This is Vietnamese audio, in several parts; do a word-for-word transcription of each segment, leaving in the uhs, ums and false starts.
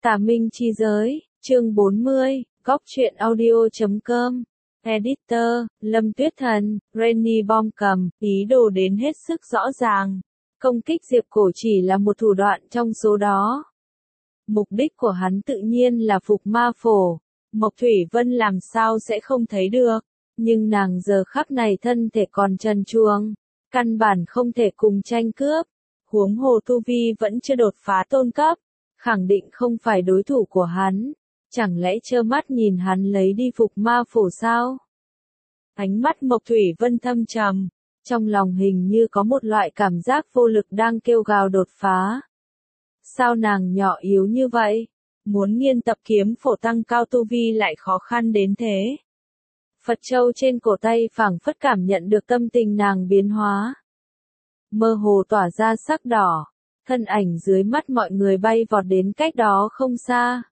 Tà Minh Chi Giới, chương bốn mươi, góc truyện audio chấm com. Editor, Lâm Tuyết Thần, Rainy Bom cầm, ý đồ đến hết sức rõ ràng. Công kích Diệp Cổ chỉ là một thủ đoạn trong số đó. Mục đích của hắn tự nhiên là phục ma phổ. Mộc Thủy Vân làm sao sẽ không thấy được. Nhưng nàng giờ khắc này thân thể còn trần truồng. Căn bản không thể cùng tranh cướp. Huống hồ tu vi vẫn chưa đột phá tôn cấp. Khẳng định không phải đối thủ của hắn. Chẳng lẽ trơ mắt nhìn hắn lấy đi phục ma phổ sao? Ánh mắt Mộc Thủy Vân thâm trầm. Trong lòng hình như có một loại cảm giác vô lực đang kêu gào đột phá. Sao nàng nhỏ yếu như vậy? Muốn nghiên tập kiếm phổ tăng cao tu vi lại khó khăn đến thế. Phật châu trên cổ tay phảng phất cảm nhận được tâm tình nàng biến hóa. Mơ hồ tỏa ra sắc đỏ. Thân ảnh dưới mắt mọi người bay vọt đến cách đó không xa.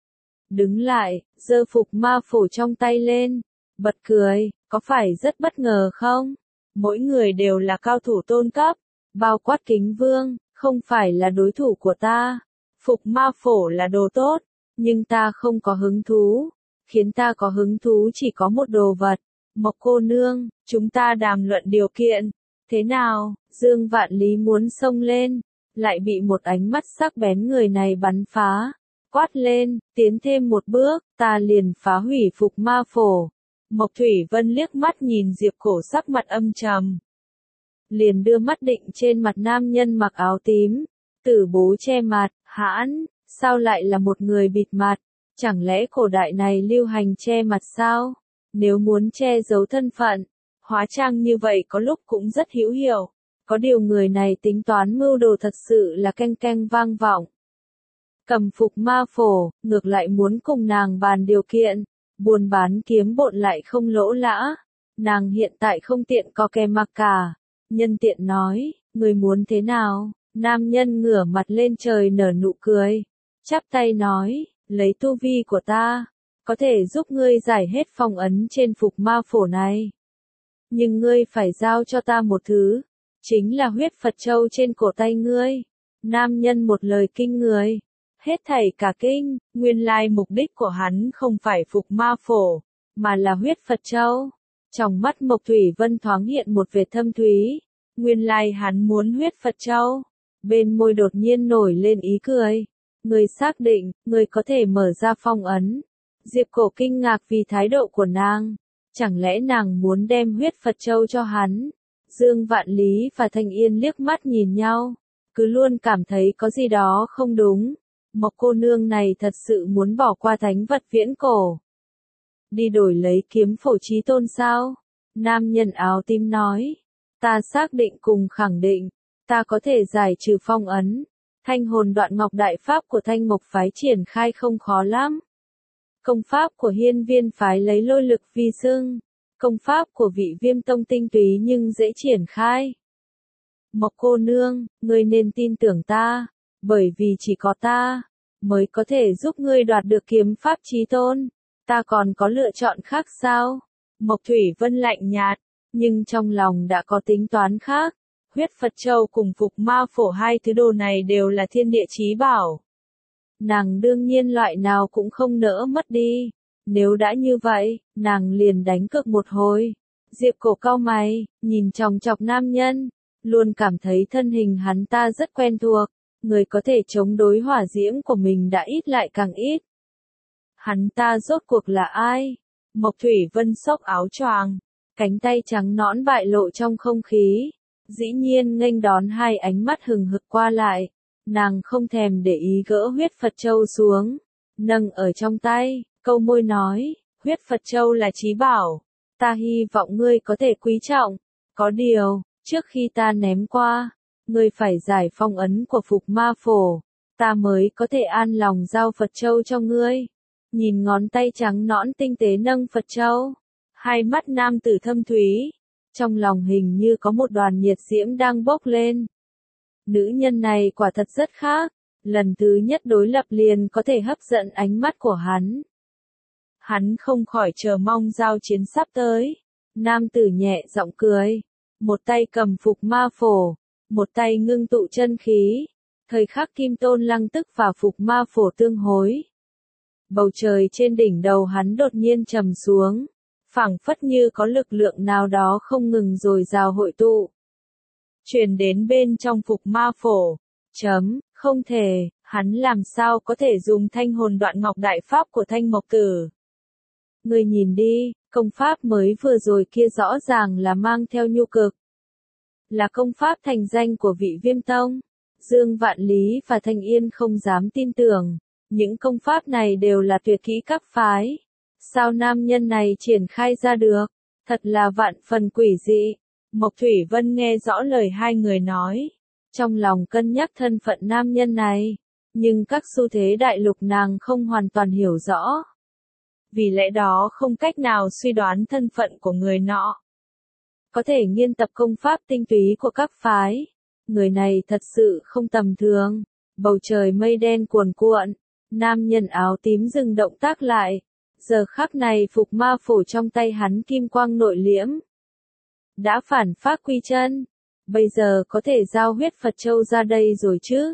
Đứng lại, giơ phục ma phổ trong tay lên. Bật cười, có phải rất bất ngờ không? Mỗi người đều là cao thủ tôn cấp. Bao quát Kính Vương, không phải là đối thủ của ta. Phục ma phổ là đồ tốt, nhưng ta không có hứng thú. Khiến ta có hứng thú chỉ có một đồ vật. Mộc cô nương, chúng ta đàm luận điều kiện. Thế nào? Dương Vạn Lý muốn xông lên. Lại bị một ánh mắt sắc bén người này bắn phá. Quát lên, tiến thêm một bước, ta liền phá hủy phục ma phổ. Mộc Thủy Vân liếc mắt nhìn Diệp Cổ sắc mặt âm trầm. Liền đưa mắt định trên mặt nam nhân mặc áo tím. Tử bố che mặt, hãn, sao lại là một người bịt mặt? Chẳng lẽ cổ đại này lưu hành che mặt sao? Nếu muốn che giấu thân phận, hóa trang như vậy có lúc cũng rất hữu hiệu. Có điều người này tính toán mưu đồ thật sự là canh canh vang vọng. Cầm phục ma phổ, ngược lại muốn cùng nàng bàn điều kiện. Buôn bán kiếm bộn lại không lỗ lã. Nàng hiện tại không tiện có kè mặc cả. Nhân tiện nói, người muốn thế nào? Nam nhân ngửa mặt lên trời nở nụ cười. Chắp tay nói, lấy tu vi của ta. Có thể giúp ngươi giải hết phong ấn trên phục ma phổ này. Nhưng ngươi phải giao cho ta một thứ. Chính là huyết Phật châu trên cổ tay ngươi. Nam nhân một lời kinh người. Hết thảy cả kinh, nguyên lai mục đích của hắn không phải phục ma phổ, mà là huyết Phật châu. Trong mắt Mộc Thủy Vân thoáng hiện một vệt thâm thúy. Nguyên lai hắn muốn huyết Phật châu. Bên môi đột nhiên nổi lên ý cười. Người xác định, người có thể mở ra phong ấn. Diệp Cổ kinh ngạc vì thái độ của nàng. Chẳng lẽ nàng muốn đem huyết Phật châu cho hắn? Dương Vạn Lý và Thanh Yên liếc mắt nhìn nhau. Cứ luôn cảm thấy có gì đó không đúng. Mộc cô nương này thật sự muốn bỏ qua thánh vật viễn cổ. Đi đổi lấy kiếm phổ chí tôn sao? Nam nhân áo tím nói. Ta xác định cùng khẳng định. Ta có thể giải trừ phong ấn. Thanh hồn đoạn ngọc đại pháp của Thanh Mộc phái triển khai không khó lắm. Công pháp của Hiên Viên phái lấy lôi lực vi xưng. Công pháp của Vị Viêm tông tinh túy nhưng dễ triển khai. Mộc cô nương, ngươi nên tin tưởng ta. Bởi vì chỉ có ta mới có thể giúp ngươi đoạt được kiếm pháp chí tôn. Ta còn có lựa chọn khác sao? Mộc Thủy Vân lạnh nhạt, nhưng trong lòng đã có tính toán khác. Huyết Phật châu cùng phục ma phổ hai thứ đồ này đều là thiên địa chí bảo. Nàng đương nhiên loại nào cũng không nỡ mất đi. Nếu đã như vậy, nàng liền đánh cược một hồi. Diệp Cổ cau mày, nhìn chòng chọc nam nhân. Luôn cảm thấy thân hình hắn ta rất quen thuộc. Người có thể chống đối hỏa diễm của mình đã ít lại càng ít. Hắn ta rốt cuộc là ai? Mộc Thủy Vân xốc áo choàng. Cánh tay trắng nõn bại lộ trong không khí. Dĩ nhiên nghênh đón hai ánh mắt hừng hực qua lại. Nàng không thèm để ý gỡ huyết Phật châu xuống. Nâng ở trong tay, câu môi nói, huyết Phật châu là chí bảo. Ta hy vọng ngươi có thể quý trọng. Có điều, trước khi ta ném qua, ngươi phải giải phong ấn của phục ma phổ. Ta mới có thể an lòng giao Phật châu cho ngươi. Nhìn ngón tay trắng nõn tinh tế nâng Phật châu. Hai mắt nam tử thâm thúy. Trong lòng hình như có một đoàn nhiệt diễm đang bốc lên. Nữ nhân này quả thật rất khác. Lần thứ nhất đối lập liền có thể hấp dẫn ánh mắt của hắn. Hắn không khỏi chờ mong giao chiến sắp tới. Nam tử nhẹ giọng cười. Một tay cầm phục ma phổ. Một tay ngưng tụ chân khí. Thời khắc Kim Tôn Lăng Tức và Phục Ma Phổ tương hối. Bầu trời trên đỉnh đầu hắn đột nhiên trầm xuống, phảng phất như có lực lượng nào đó không ngừng dồi dào hội tụ. Truyền đến bên trong Phục Ma Phổ. Chấm, không thể, hắn làm sao có thể dùng thanh hồn đoạn ngọc đại pháp của Thanh Mộc Tử. Người nhìn đi, công pháp mới vừa rồi kia rõ ràng là mang theo nhu cực. Là công pháp thành danh của vị Viêm Tông. Dương Vạn Lý và Thanh Yên không dám tin tưởng, những công pháp này đều là tuyệt kỹ các phái. Sao nam nhân này triển khai ra được, thật là vạn phần quỷ dị. Mộc Thủy Vân nghe rõ lời hai người nói, trong lòng cân nhắc thân phận nam nhân này, nhưng các xu thế đại lục nàng không hoàn toàn hiểu rõ. Vì lẽ đó không cách nào suy đoán thân phận của người nọ. Có thể nghiên tập công pháp tinh túy của các phái. Người này thật sự không tầm thường. Bầu trời mây đen cuồn cuộn. Nam nhân áo tím dừng động tác lại. Giờ khắc này Phục Ma Phổ trong tay hắn kim quang nội liễm. Đã phản phát quy chân. Bây giờ có thể giao huyết Phật Châu ra đây rồi chứ.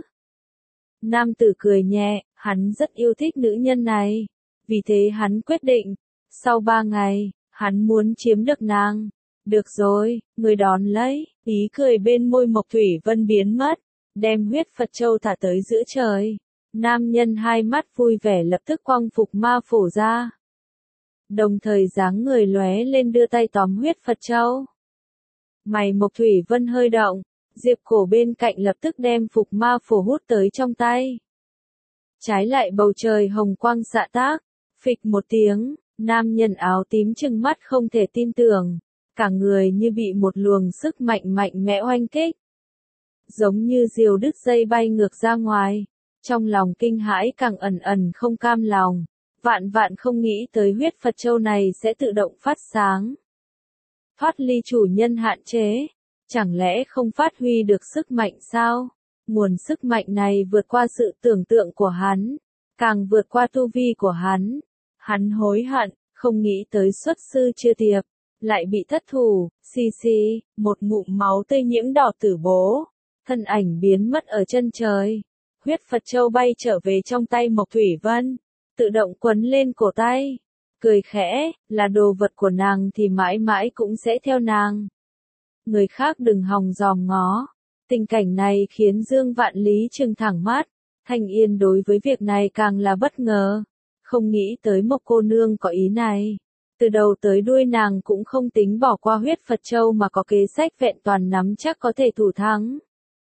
Nam tử cười nhẹ, hắn rất yêu thích nữ nhân này. Vì thế hắn quyết định, sau ba ngày, hắn muốn chiếm được nàng. Được rồi, người đón lấy, ý cười bên môi Mộc Thủy Vân biến mất, đem huyết Phật Châu thả tới giữa trời. Nam nhân hai mắt vui vẻ lập tức quăng Phục Ma Phổ ra. Đồng thời dáng người lóe lên đưa tay tóm huyết Phật Châu. Mày Mộc Thủy Vân hơi động, Diệp Cổ bên cạnh lập tức đem Phục Ma Phổ hút tới trong tay. Trái lại bầu trời hồng quang xạ tác, phịch một tiếng, nam nhân áo tím trừng mắt không thể tin tưởng. Cả người như bị một luồng sức mạnh mạnh mẽ oanh kích. Giống như diều đứt dây bay ngược ra ngoài. Trong lòng kinh hãi càng ẩn ẩn không cam lòng. Vạn vạn không nghĩ tới huyết Phật Châu này sẽ tự động phát sáng. Thoát ly chủ nhân hạn chế. Chẳng lẽ không phát huy được sức mạnh sao? Nguồn sức mạnh này vượt qua sự tưởng tượng của hắn. Càng vượt qua tu vi của hắn. Hắn hối hận, không nghĩ tới xuất sư chưa tiệp. Lại bị thất thủ, xì xì, một ngụm máu tươi nhiễm đỏ tử bố. Thân ảnh biến mất ở chân trời. Huyết Phật Châu bay trở về trong tay Mộc Thủy Vân. Tự động quấn lên cổ tay. Cười khẽ, là đồ vật của nàng thì mãi mãi cũng sẽ theo nàng. Người khác đừng hòng dòm ngó. Tình cảnh này khiến Dương Vạn Lý trừng thẳng mắt. Thanh Yên đối với việc này càng là bất ngờ. Không nghĩ tới Mộc cô nương có ý này. Từ đầu tới đuôi nàng cũng không tính bỏ qua huyết Phật Châu mà có kế sách vẹn toàn nắm chắc có thể thủ thắng.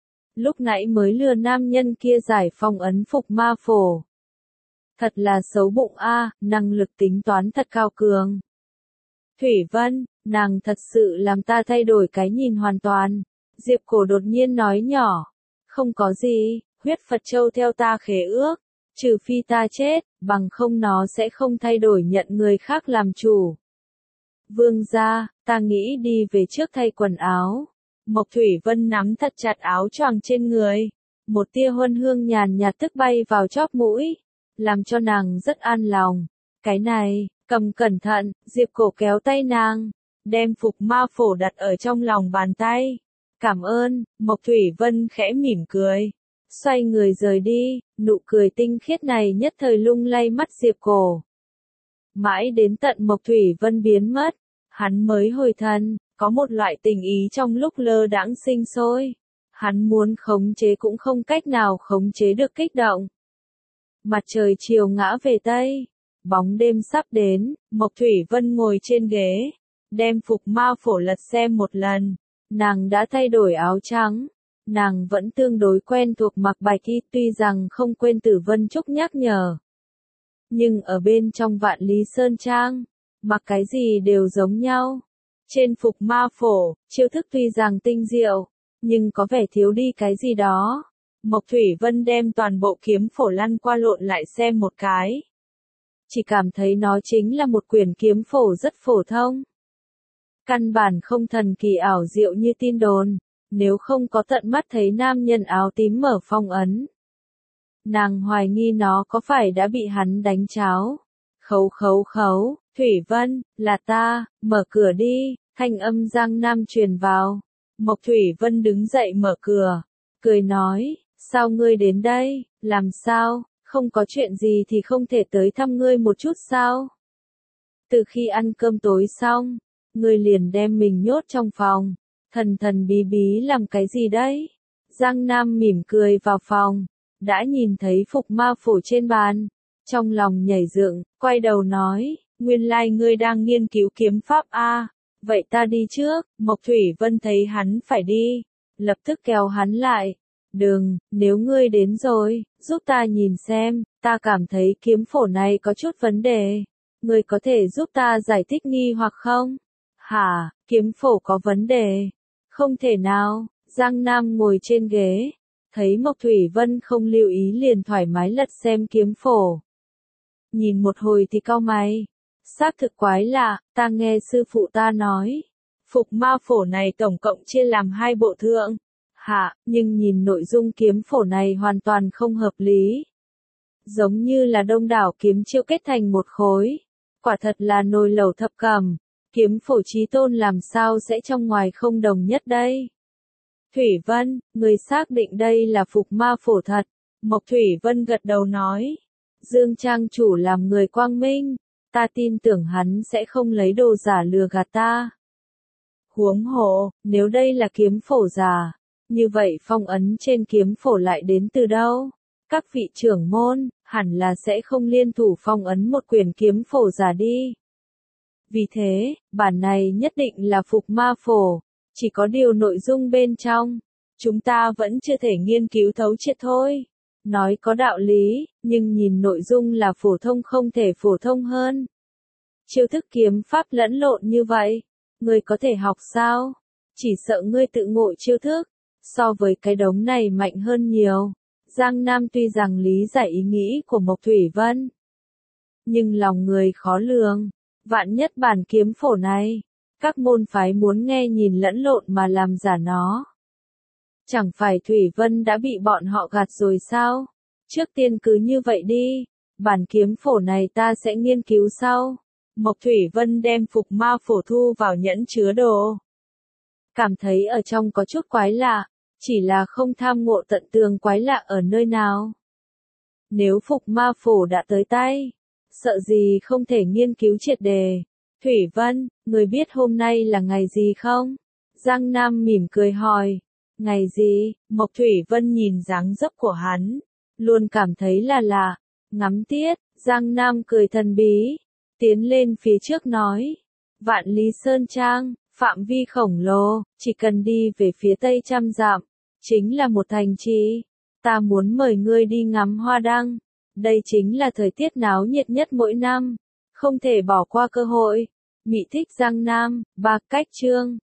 Lúc nãy mới lừa nam nhân kia giải phong ấn Phục Ma Phổ. Thật là xấu bụng a, năng lực tính toán thật cao cường. Thủy Vân, nàng thật sự làm ta thay đổi cái nhìn hoàn toàn. Diệp Cổ đột nhiên nói nhỏ. Không có gì, huyết Phật Châu theo ta khế ước. Trừ phi ta chết, bằng không nó sẽ không thay đổi nhận người khác làm chủ. Vương gia, ta nghĩ đi về trước thay quần áo. Mộc Thủy Vân nắm thật chặt áo choàng trên người. Một tia huân hương nhàn nhạt tức bay vào chóp mũi. Làm cho nàng rất an lòng. Cái này, cầm cẩn thận, Diệp Cổ kéo tay nàng. Đem Phục Ma Phổ đặt ở trong lòng bàn tay. Cảm ơn, Mộc Thủy Vân khẽ mỉm cười. Xoay người rời đi, nụ cười tinh khiết này nhất thời lung lay mắt Diệp Cổ. Mãi đến tận Mộc Thủy Vân biến mất, hắn mới hồi thần, có một loại tình ý trong lúc lơ đãng sinh sôi. Hắn muốn khống chế cũng không cách nào khống chế được kích động. Mặt trời chiều ngã về Tây, bóng đêm sắp đến, Mộc Thủy Vân ngồi trên ghế, đem Phục Ma Phổ lật xem một lần, nàng đã thay đổi áo trắng. Nàng vẫn tương đối quen thuộc mặc bạch y tuy rằng không quên Tử Vân Trúc nhắc nhở. Nhưng ở bên trong Vạn Lý Sơn Trang, mặc cái gì đều giống nhau. Trên Phục Ma Phổ, chiêu thức tuy rằng tinh diệu, nhưng có vẻ thiếu đi cái gì đó. Mộc Thủy Vân đem toàn bộ kiếm phổ lăn qua lộn lại xem một cái. Chỉ cảm thấy nó chính là một quyển kiếm phổ rất phổ thông. Căn bản không thần kỳ ảo diệu như tin đồn. Nếu không có tận mắt thấy nam nhân áo tím mở phong ấn. Nàng hoài nghi nó có phải đã bị hắn đánh cháo. Khấu khấu khấu, Thủy Vân, là ta, mở cửa đi, thanh âm Giang Nam truyền vào. Mộc Thủy Vân đứng dậy mở cửa, cười nói, Sao ngươi đến đây, làm sao, không có chuyện gì thì không thể tới thăm ngươi một chút sao? Từ khi ăn cơm tối xong, ngươi liền đem mình nhốt trong phòng, thần thần bí bí làm cái gì đấy? Giang Nam mỉm cười vào phòng, đã nhìn thấy phục ma phổ trên bàn, trong lòng nhảy dựng, quay đầu nói, nguyên lai ngươi đang nghiên cứu kiếm pháp a, vậy ta đi trước. Mộc Thủy Vân thấy hắn phải đi, lập tức kéo hắn lại, đừng, nếu ngươi đến rồi, giúp ta nhìn xem, ta cảm thấy kiếm phổ này có chút vấn đề, ngươi có thể giúp ta giải thích nghi hoặc không? Hả, kiếm phổ có vấn đề? Không thể nào. Giang Nam ngồi trên ghế, thấy Mộc Thủy Vân không lưu ý liền thoải mái lật xem kiếm phổ. Nhìn một hồi thì cau mày, xác thực quái lạ, ta nghe sư phụ ta nói, phục ma phổ này tổng cộng chia làm hai bộ thượng. Hạ, nhưng nhìn nội dung kiếm phổ này hoàn toàn không hợp lý. Giống như là đông đảo kiếm chiêu kết thành một khối. Quả thật là nồi lẩu thập cẩm, kiếm phổ chí tôn làm sao sẽ trong ngoài không đồng nhất đây? Thủy Vân, người xác định đây là phục ma phổ thật. Mộc Thủy Vân gật đầu nói. Dương Trang chủ làm người quang minh, ta tin tưởng hắn sẽ không lấy đồ giả lừa gạt ta. Huống hồ, nếu đây là kiếm phổ giả, như vậy phong ấn trên kiếm phổ lại đến từ đâu? Các vị trưởng môn, hẳn là sẽ không liên thủ phong ấn một quyển kiếm phổ giả đi. Vì thế, bản này nhất định là phục ma phổ, chỉ có điều nội dung bên trong, chúng ta vẫn chưa thể nghiên cứu thấu triệt thôi. Nói có đạo lý, nhưng nhìn nội dung là phổ thông không thể phổ thông hơn. Chiêu thức kiếm pháp lẫn lộn như vậy, ngươi có thể học sao? Chỉ sợ ngươi tự ngộ chiêu thức, so với cái đống này mạnh hơn nhiều. Giang Nam tuy rằng lý giải ý nghĩ của Mộc Thủy Vân, nhưng lòng người khó lường, vạn nhất bản kiếm phổ này, các môn phái muốn nghe nhìn lẫn lộn mà làm giả nó. Chẳng phải Thủy Vân đã bị bọn họ gạt rồi sao? Trước tiên cứ như vậy đi, bản kiếm phổ này ta sẽ nghiên cứu sau. Mộc Thủy Vân đem phục ma phổ thu vào nhẫn chứa đồ. Cảm thấy ở trong có chút quái lạ, chỉ là không tham ngộ tận tường quái lạ ở nơi nào. Nếu phục ma phổ đã tới tay, sợ gì không thể nghiên cứu triệt đề. Thủy Vân, người biết hôm nay là ngày gì không? Giang Nam mỉm cười hỏi. Ngày gì? Mộc Thủy Vân nhìn dáng dấp của hắn, luôn cảm thấy là lạ. Ngắm tiết, Giang Nam cười thần bí, tiến lên phía trước nói. Vạn Lý Sơn Trang, phạm vi khổng lồ, chỉ cần đi về phía tây trăm dặm, chính là một thành trì. Ta muốn mời ngươi đi ngắm hoa đăng. Đây chính là thời tiết náo nhiệt nhất mỗi năm. Không thể bỏ qua cơ hội. Mị thích Giang Nam, ba cách chương.